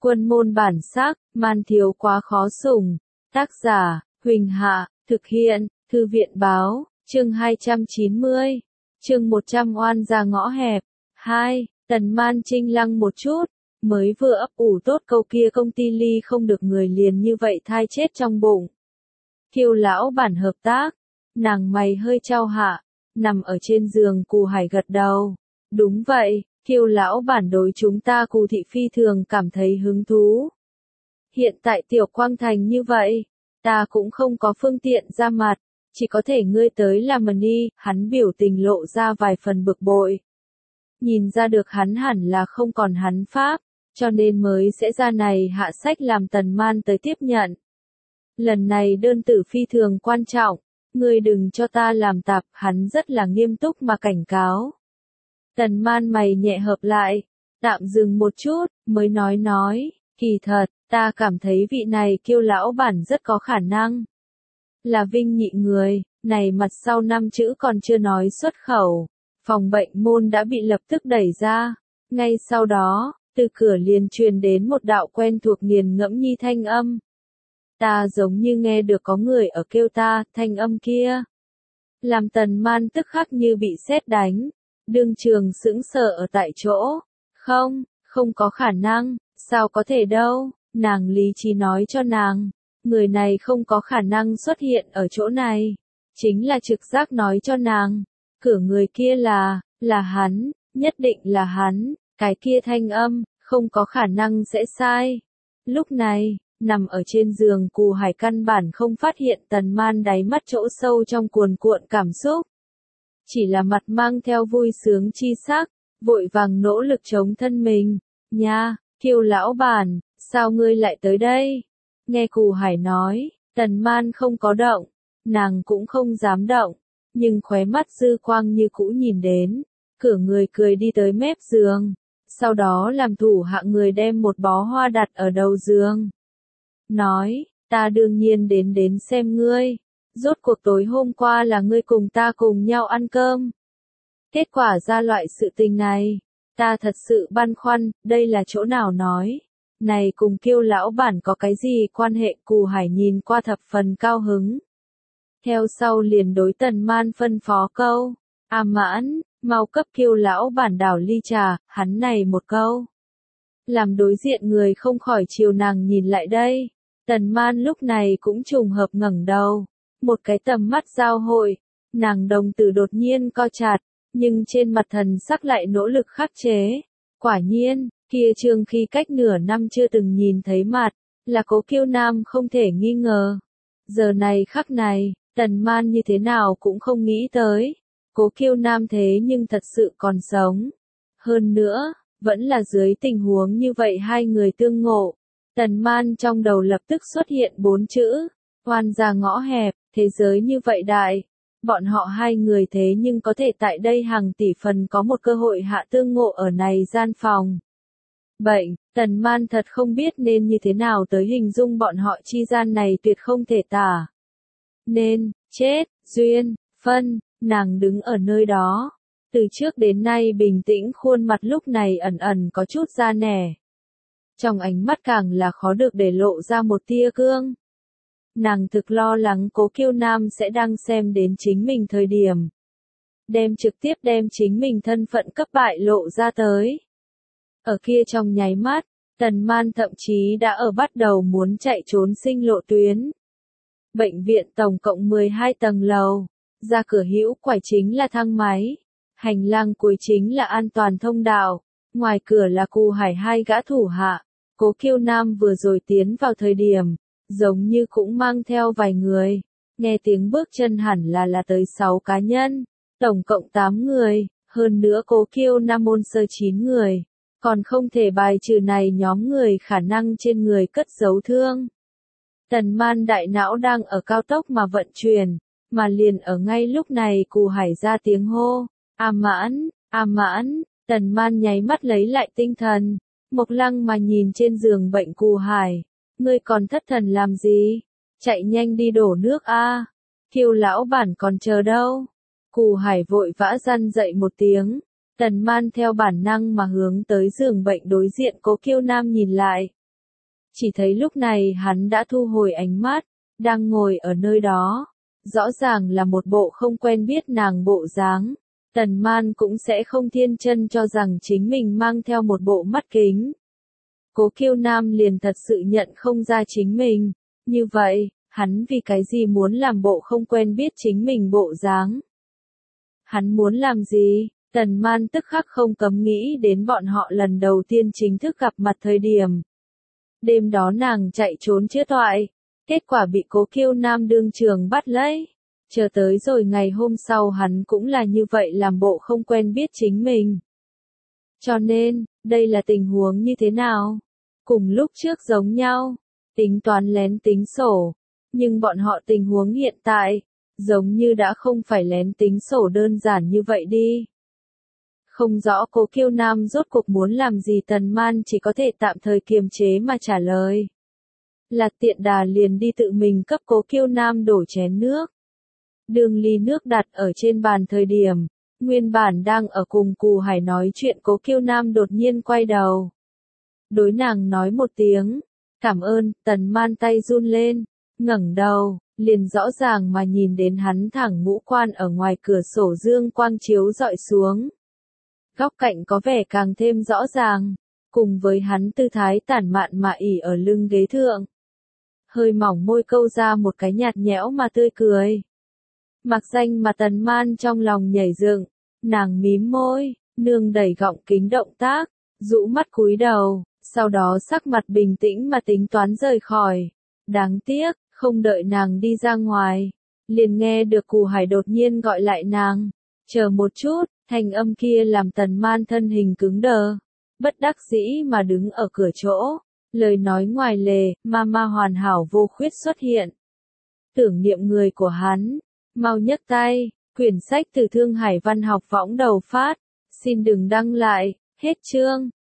Quân môn bản sắc, man thiếu quá khó sủng. Tác giả, Huỳnh Hạ, thực hiện, Thư viện báo, chương 290, chương 100 oan ra ngõ hẹp. 2. Tần Man trinh lăng một chút, mới vừa ấp ủ tốt câu kia công ty ly không được người liền như vậy thai chết trong bụng. Kiều lão bản hợp tác, nàng mày hơi trao hạ, nằm ở trên giường Cù Hải gật đầu. Đúng vậy, Kiều lão bản đối chúng ta Cù thị phi thường cảm thấy hứng thú. Hiện tại Tiểu Quang Thành như vậy, ta cũng không có phương tiện ra mặt, chỉ có thể ngươi tới làm mần đi, hắn biểu tình lộ ra vài phần bực bội. Nhìn ra được hắn hẳn là không còn hắn pháp, cho nên mới sẽ ra này hạ sách làm Tần Man tới tiếp nhận. Lần này đơn tử phi thường quan trọng, ngươi đừng cho ta làm tạp, hắn rất là nghiêm túc mà cảnh cáo. Tần Man mày nhẹ hợp lại, tạm dừng một chút, mới nói, kỳ thật, ta cảm thấy vị này Kiêu lão bản rất có khả năng. Là vinh nhị người, này mặt sau 5 chữ còn chưa nói xuất khẩu, phòng bệnh môn đã bị lập tức đẩy ra. Ngay sau đó, từ cửa liền truyền đến một đạo quen thuộc nghiền ngẫm nhi thanh âm. Ta giống như nghe được có người ở kêu ta, thanh âm kia. Làm Tần Man tức khắc như bị sét đánh, đương trường sững sờ ở tại chỗ. Không có khả năng, sao có thể đâu, nàng lý trí nói cho nàng. Người này không có khả năng xuất hiện ở chỗ này. Chính là trực giác nói cho nàng. Cửa người kia là hắn, nhất định là hắn, cái kia thanh âm, không có khả năng sẽ sai. Lúc này, nằm ở trên giường Cù Hải căn bản không phát hiện Tần Man đáy mắt chỗ sâu trong cuồn cuộn cảm xúc. Chỉ là mặt mang theo vui sướng chi sắc, vội vàng nỗ lực chống thân mình. Nha, Kiều lão bản, sao ngươi lại tới đây? Nghe Cù Hải nói, Tần Man không có động, nàng cũng không dám động, nhưng khóe mắt dư quang như cũ nhìn đến, cửa người cười đi tới mép giường, sau đó làm thủ hạ người đem một bó hoa đặt ở đầu giường. Nói, ta đương nhiên đến xem ngươi, rốt cuộc tối hôm qua là ngươi cùng ta cùng nhau ăn cơm. Kết quả ra loại sự tình này, ta thật sự băn khoăn, đây là chỗ nào nói. Này cùng Kiêu lão bản có cái gì quan hệ? Cù Hải nhìn qua thập phần cao hứng. Theo sau liền đối Tần Man phân phó câu, A Mãn, mau cấp Kiêu lão bản đảo ly trà, hắn này một câu. Làm đối diện người không khỏi chiều nàng nhìn lại đây. Tần Man lúc này cũng trùng hợp ngẩng đầu, một cái tầm mắt giao hội, nàng đồng tử đột nhiên co chặt, nhưng trên mặt thần sắc lại nỗ lực khắc chế. Quả nhiên, kia Trương khi cách nửa năm chưa từng nhìn thấy mặt, là Cố Kiêu Nam không thể nghi ngờ. Giờ này khắc này, Tần Man như thế nào cũng không nghĩ tới, Cố Kiêu Nam thế nhưng thật sự còn sống. Hơn nữa, vẫn là dưới tình huống như vậy hai người tương ngộ. Tần Man trong đầu lập tức xuất hiện 4 chữ, oan ra ngõ hẹp, thế giới như vậy đại. Bọn họ hai người thế nhưng có thể tại đây hàng tỷ phần có một cơ hội hạ tương ngộ ở này gian phòng. Bệnh, Tần Man thật không biết nên như thế nào tới hình dung bọn họ chi gian này tuyệt không thể tả. Nên, chết, duyên, phân, nàng đứng ở nơi đó. Từ trước đến nay bình tĩnh khuôn mặt lúc này ẩn ẩn có chút da nẻ. Trong ánh mắt càng là khó được để lộ ra một tia cương. Nàng thực lo lắng Cố Kiêu Nam sẽ đang xem đến chính mình thời điểm. Trực tiếp đem chính mình thân phận cấp bại lộ ra tới. Ở kia trong nháy mắt, Tần Man thậm chí đã ở bắt đầu muốn chạy trốn sinh lộ tuyến. Bệnh viện tổng cộng 12 tầng lầu, ra cửa hữu quải chính là thang máy, hành lang cuối chính là an toàn thông đạo, ngoài cửa là Cù Hải hai gã thủ hạ. Cố Kiêu Nam vừa rồi tiến vào thời điểm, giống như cũng mang theo vài người, nghe tiếng bước chân hẳn là tới 6 cá nhân, tổng cộng 8 người, hơn nữa Cố Kiêu Nam môn sơ 9 người. Còn không thể bài trừ này nhóm người khả năng trên người cất giấu thương. Tần Man đại não đang ở cao tốc mà vận chuyển, mà liền ở ngay lúc này Cù Hải ra tiếng hô, A Mãn, Tần Man nháy mắt lấy lại tinh thần, Mộc Lăng mà nhìn trên giường bệnh Cù Hải, ngươi còn thất thần làm gì? Chạy nhanh đi đổ nước a. Kiều lão bản còn chờ đâu? Cù Hải vội vã răn dậy một tiếng. Tần Man theo bản năng mà hướng tới giường bệnh đối diện Cố Kiêu Nam nhìn lại, Chỉ thấy lúc này hắn đã thu hồi ánh mắt, đang ngồi ở nơi đó. Rõ ràng là một bộ không quen biết nàng bộ dáng. Tần Man cũng sẽ không thiên chân cho rằng chính mình mang theo một bộ mắt kính. Cố Kiêu Nam liền thật sự nhận không ra chính mình. Như vậy, hắn vì cái gì muốn làm bộ không quen biết chính mình bộ dáng? Hắn muốn làm gì? Tần Man tức khắc không cấm nghĩ đến bọn họ lần đầu tiên chính thức gặp mặt thời điểm. Đêm đó nàng chạy trốn chữa thoại, kết quả bị Cố Kiêu Nam đương trường bắt lấy. Chờ tới rồi ngày hôm sau hắn cũng là như vậy làm bộ không quen biết chính mình. Cho nên, đây là tình huống như thế nào? Cùng lúc trước giống nhau, tính toán lén tính sổ, nhưng bọn họ tình huống hiện tại, giống như đã không phải lén tính sổ đơn giản như vậy đi. Không rõ Cố Kiêu Nam rốt cuộc muốn làm gì Tần Man chỉ có thể tạm thời kiềm chế mà trả lời. Là tiện đà liền đi tự mình cấp Cố Kiêu Nam đổ chén nước. Đường ly nước đặt ở trên bàn thời điểm, nguyên bản đang ở cùng Cù Hải nói chuyện Cố Kiêu Nam đột nhiên quay đầu. Đối nàng nói một tiếng, cảm ơn, Tần Man tay run lên, ngẩng đầu, liền rõ ràng mà nhìn đến hắn thẳng ngũ quan ở ngoài cửa sổ dương quang chiếu dọi xuống. Góc cạnh có vẻ càng thêm rõ ràng, cùng với hắn tư thái tản mạn mà ỉ ở lưng ghế thượng. Hơi mỏng môi câu ra một cái nhạt nhẽo mà tươi cười. Mặc danh mà Tần Man trong lòng nhảy dựng, nàng mím môi, nương đẩy gọng kính động tác, rũ mắt cúi đầu, sau đó sắc mặt bình tĩnh mà tính toán rời khỏi. Đáng tiếc, không đợi nàng đi ra ngoài, liền nghe được Cù Hải đột nhiên gọi lại nàng. Chờ một chút, thanh âm kia làm Tần Man thân hình cứng đờ, bất đắc dĩ mà đứng ở cửa chỗ. Lời nói ngoài lề, Mama hoàn hảo vô khuyết xuất hiện. Tưởng niệm người của hắn, mau nhấc tay, quyển sách từ Thương Hải Văn học võng đầu phát, xin đừng đăng lại, hết chương.